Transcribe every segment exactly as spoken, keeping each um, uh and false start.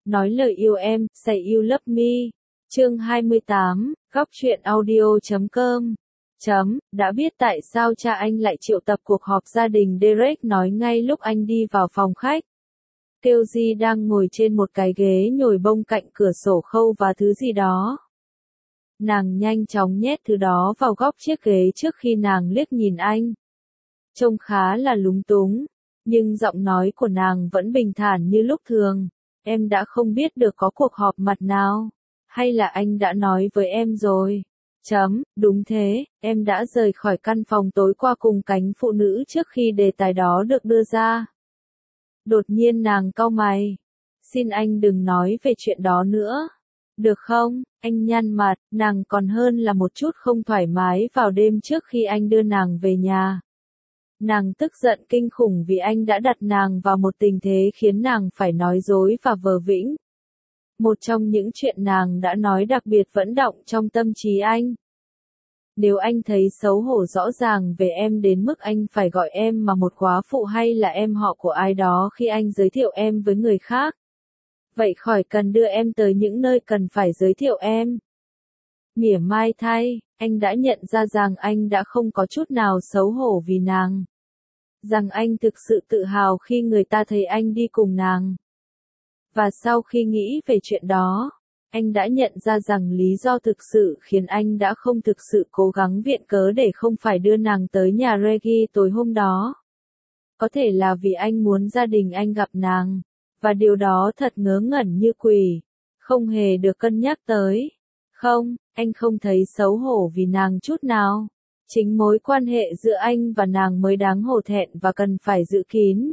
nói lời yêu em, say you love me. Chương hai mươi tám, góc truyện audio chấm com. Chấm, đã biết tại sao cha anh lại triệu tập cuộc họp gia đình Derek nói ngay lúc anh đi vào phòng khách. Kelly đang ngồi trên một cái ghế nhồi bông cạnh cửa sổ khâu và thứ gì đó. Nàng nhanh chóng nhét thứ đó vào góc chiếc ghế trước khi nàng liếc nhìn anh. Trông khá là lúng túng, nhưng giọng nói của nàng vẫn bình thản như lúc thường. Em đã không biết được có cuộc họp mặt nào, hay là anh đã nói với em rồi? Chấm, đúng thế, em đã rời khỏi căn phòng tối qua cùng cánh phụ nữ trước khi đề tài đó được đưa ra. Đột nhiên nàng cau mày. Xin anh đừng nói về chuyện đó nữa. Được không? Anh nhăn mặt, nàng còn hơn là một chút không thoải mái vào đêm trước khi anh đưa nàng về nhà. Nàng tức giận kinh khủng vì anh đã đặt nàng vào một tình thế khiến nàng phải nói dối và vờ vĩnh. Một trong những chuyện nàng đã nói đặc biệt vẫn đọng trong tâm trí anh. Nếu anh thấy xấu hổ rõ ràng về em đến mức anh phải gọi em mà một góa phụ hay là em họ của ai đó khi anh giới thiệu em với người khác, vậy khỏi cần đưa em tới những nơi cần phải giới thiệu em. Mỉa mai thay, anh đã nhận ra rằng anh đã không có chút nào xấu hổ vì nàng. Rằng anh thực sự tự hào khi người ta thấy anh đi cùng nàng. Và sau khi nghĩ về chuyện đó, anh đã nhận ra rằng lý do thực sự khiến anh đã không thực sự cố gắng viện cớ để không phải đưa nàng tới nhà Reggie tối hôm đó. Có thể là vì anh muốn gia đình anh gặp nàng, và điều đó thật ngớ ngẩn như quỷ, không hề được cân nhắc tới. Không, anh không thấy xấu hổ vì nàng chút nào. Chính mối quan hệ giữa anh và nàng mới đáng hổ thẹn và cần phải giữ kín.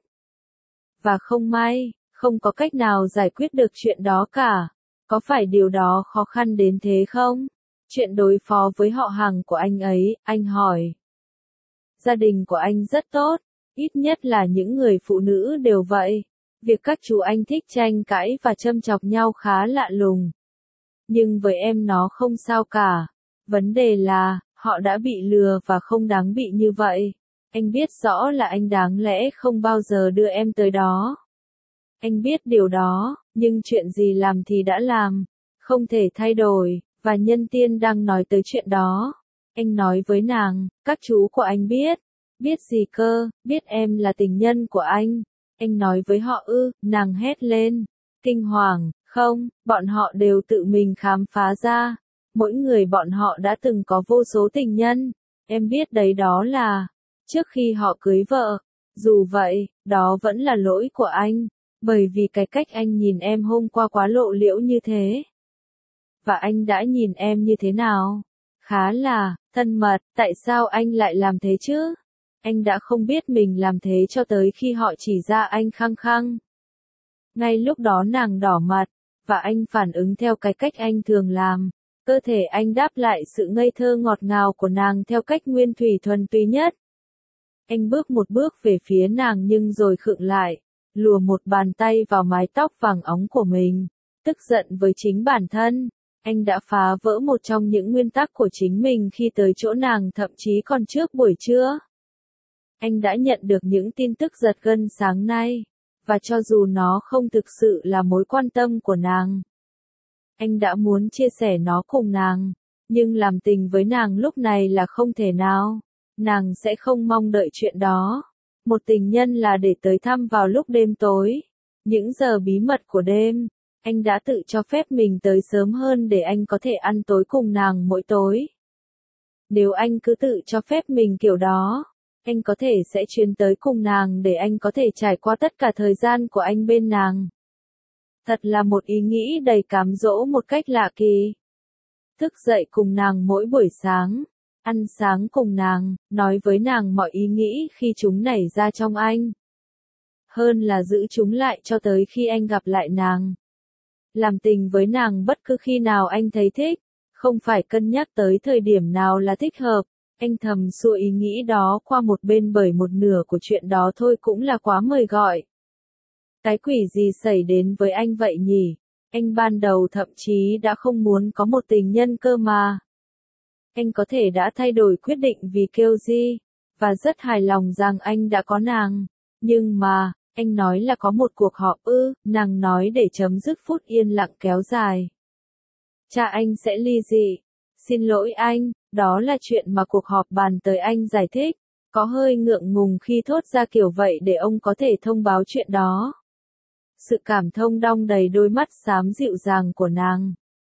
Và không may, không có cách nào giải quyết được chuyện đó cả. Có phải điều đó khó khăn đến thế không? Chuyện đối phó với họ hàng của anh ấy, anh hỏi. Gia đình của anh rất tốt, ít nhất là những người phụ nữ đều vậy. Việc các chú anh thích tranh cãi và châm chọc nhau khá lạ lùng. Nhưng với em nó không sao cả. Vấn đề là, họ đã bị lừa và không đáng bị như vậy. Anh biết rõ là anh đáng lẽ không bao giờ đưa em tới đó. Anh biết điều đó, nhưng chuyện gì làm thì đã làm, không thể thay đổi, và nhân tiên đang nói tới chuyện đó. Anh nói với nàng, các chú của anh biết. Biết gì cơ, biết em là tình nhân của anh. Anh nói với họ ư, nàng hét lên. Kinh hoàng, không, bọn họ đều tự mình khám phá ra. Mỗi người bọn họ đã từng có vô số tình nhân. Em biết đấy đó là, trước khi họ cưới vợ. Dù vậy, đó vẫn là lỗi của anh. Bởi vì cái cách anh nhìn em hôm qua quá lộ liễu như thế. Và anh đã nhìn em như thế nào? Khá là, thân mật, tại sao anh lại làm thế chứ? Anh đã không biết mình làm thế cho tới khi họ chỉ ra anh khăng khăng. Ngay lúc đó nàng đỏ mặt, và anh phản ứng theo cái cách anh thường làm. Cơ thể anh đáp lại sự ngây thơ ngọt ngào của nàng theo cách nguyên thủy thuần túy nhất. Anh bước một bước về phía nàng nhưng rồi khựng lại, lùa một bàn tay vào mái tóc vàng óng của mình. Tức giận với chính bản thân, anh đã phá vỡ một trong những nguyên tắc của chính mình khi tới chỗ nàng thậm chí còn trước buổi trưa. Anh đã nhận được những tin tức giật gân sáng nay, và cho dù nó không thực sự là mối quan tâm của nàng, anh đã muốn chia sẻ nó cùng nàng, nhưng làm tình với nàng lúc này là không thể nào. Nàng sẽ không mong đợi chuyện đó. Một tình nhân là để tới thăm vào lúc đêm tối. Những giờ bí mật của đêm, anh đã tự cho phép mình tới sớm hơn để anh có thể ăn tối cùng nàng mỗi tối. Nếu anh cứ tự cho phép mình kiểu đó, anh có thể sẽ chuyến tới cùng nàng để anh có thể trải qua tất cả thời gian của anh bên nàng. Thật là một ý nghĩ đầy cám dỗ một cách lạ kỳ. Thức dậy cùng nàng mỗi buổi sáng, ăn sáng cùng nàng, nói với nàng mọi ý nghĩ khi chúng nảy ra trong anh. Hơn là giữ chúng lại cho tới khi anh gặp lại nàng. Làm tình với nàng bất cứ khi nào anh thấy thích, không phải cân nhắc tới thời điểm nào là thích hợp. Anh thầm xua ý nghĩ đó qua một bên bởi một nửa của chuyện đó thôi cũng là quá mời gọi. Cái quỷ gì xảy đến với anh vậy nhỉ? Anh ban đầu thậm chí đã không muốn có một tình nhân cơ mà. Anh có thể đã thay đổi quyết định vì Kelly, và rất hài lòng rằng anh đã có nàng. Nhưng mà, Anh nói là có một cuộc họp ư, nàng nói để chấm dứt phút yên lặng kéo dài. Cha anh sẽ ly dị. Xin lỗi anh, đó là chuyện mà cuộc họp bàn tới, anh giải thích, có hơi ngượng ngùng khi thốt ra kiểu vậy để ông có thể thông báo chuyện đó. Sự cảm thông đong đầy đôi mắt xám dịu dàng của nàng.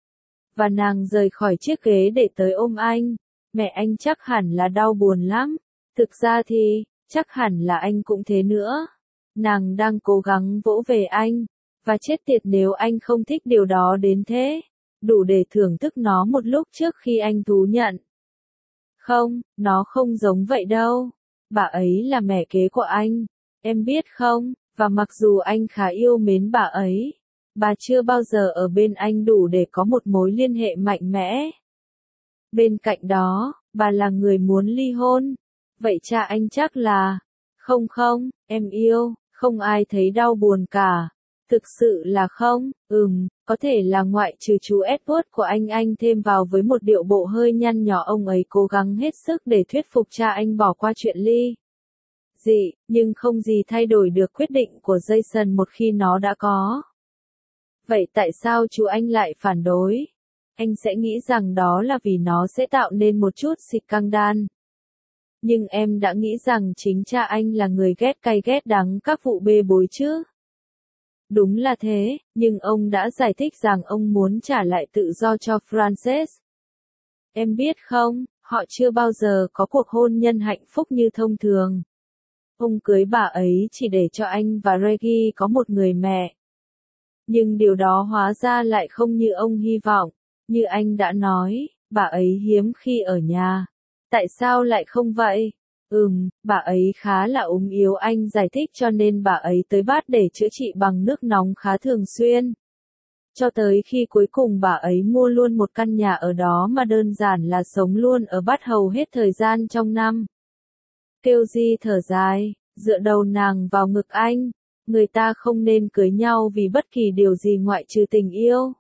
Và nàng rời khỏi chiếc ghế để tới ôm anh. Mẹ anh chắc hẳn là đau buồn lắm. Thực ra thì, chắc hẳn là anh cũng thế nữa. Nàng đang cố gắng vỗ về anh. Và chết tiệt nếu anh không thích điều đó đến thế. Đủ để thưởng thức nó một lúc trước khi anh thú nhận. Không, nó không giống vậy đâu. Bà ấy là mẹ kế của anh. Em biết không, và mặc dù anh khá yêu mến bà ấy, bà chưa bao giờ ở bên anh đủ để có một mối liên hệ mạnh mẽ. Bên cạnh đó, bà là người muốn ly hôn. Vậy cha anh chắc là... Không không, em yêu, không ai thấy đau buồn cả. Thực sự là không, ừm, có thể là ngoại trừ chú Edward của anh anh thêm vào với một điệu bộ hơi nhăn nhó, ông ấy cố gắng hết sức để thuyết phục cha anh bỏ qua chuyện ly dị, nhưng không gì thay đổi được quyết định của Jason một khi nó đã có. Vậy tại sao chú anh lại phản đối? Anh sẽ nghĩ rằng đó là vì nó sẽ tạo nên một chút xịt căng đan. Nhưng em đã nghĩ rằng chính cha anh là người ghét cay ghét đắng các vụ bê bối chứ? Đúng là thế, nhưng ông đã giải thích rằng ông muốn trả lại tự do cho Frances. Em biết không, họ chưa bao giờ có cuộc hôn nhân hạnh phúc như thông thường. Ông cưới bà ấy chỉ để cho anh và Reggie có một người mẹ. Nhưng điều đó hóa ra lại không như ông hy vọng. Như anh đã nói, bà ấy hiếm khi ở nhà. Tại sao lại không vậy? Ừm, bà ấy khá là ốm yếu, anh giải thích, cho nên bà ấy tới bát để chữa trị bằng nước nóng khá thường xuyên. Cho tới khi cuối cùng bà ấy mua luôn một căn nhà ở đó mà đơn giản là sống luôn ở bát hầu hết thời gian trong năm. Kêu Di thở dài, dựa đầu nàng vào ngực anh. Người ta không nên cưới nhau vì bất kỳ điều gì ngoại trừ tình yêu.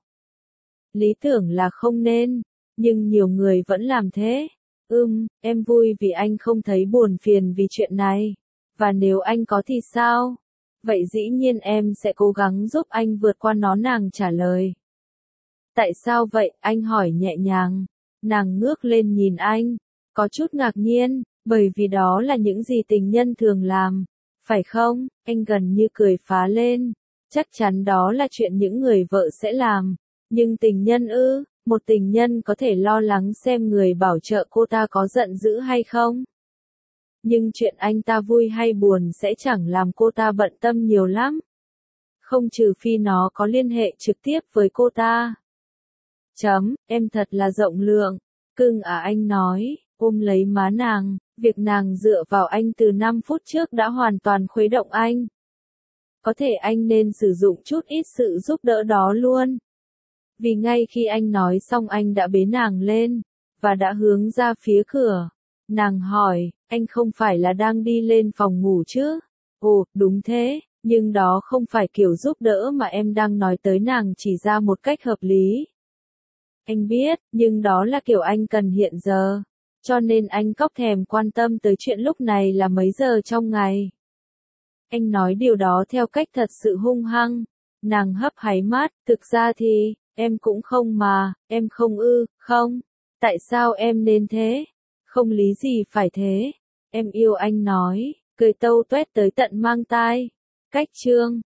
Lý tưởng là không nên, nhưng nhiều người vẫn làm thế. Ừm, em vui vì anh không thấy buồn phiền vì chuyện này. Và nếu anh có thì sao? Vậy dĩ nhiên em sẽ cố gắng giúp anh vượt qua nó, nàng trả lời. Tại sao vậy? Anh hỏi nhẹ nhàng. Nàng ngước lên nhìn anh, có chút ngạc nhiên, bởi vì đó là những gì tình nhân thường làm. Phải không? Anh gần như cười phá lên. Chắc chắn đó là chuyện những người vợ sẽ làm. Nhưng tình nhân ư? Một tình nhân có thể lo lắng xem người bảo trợ cô ta có giận dữ hay không. Nhưng chuyện anh ta vui hay buồn sẽ chẳng làm cô ta bận tâm nhiều lắm. Không trừ phi nó có liên hệ trực tiếp với cô ta. Chấm, em thật là rộng lượng. Cưng à, anh nói, ôm lấy má nàng. Việc nàng dựa vào anh từ năm phút trước đã hoàn toàn khuấy động anh. Có thể anh nên sử dụng chút ít sự giúp đỡ đó luôn. Vì ngay khi anh nói xong anh đã bế nàng lên, và đã hướng ra phía cửa. Nàng hỏi, anh không phải là đang đi lên phòng ngủ chứ? Ồ, đúng thế, nhưng đó không phải kiểu giúp đỡ mà em đang nói tới, nàng chỉ ra một cách hợp lý. Anh biết, nhưng đó là kiểu anh cần hiện giờ. Cho nên anh cóc thèm quan tâm tới chuyện lúc này là mấy giờ trong ngày. Anh nói điều đó theo cách thật sự hung hăng. Nàng hấp háy mắt, thực ra thì, em cũng không mà, em không ư, không. Tại sao em nên thế? Không lý gì phải thế. Em yêu, anh nói, cười tâu tuét tới tận mang tai. Cách chương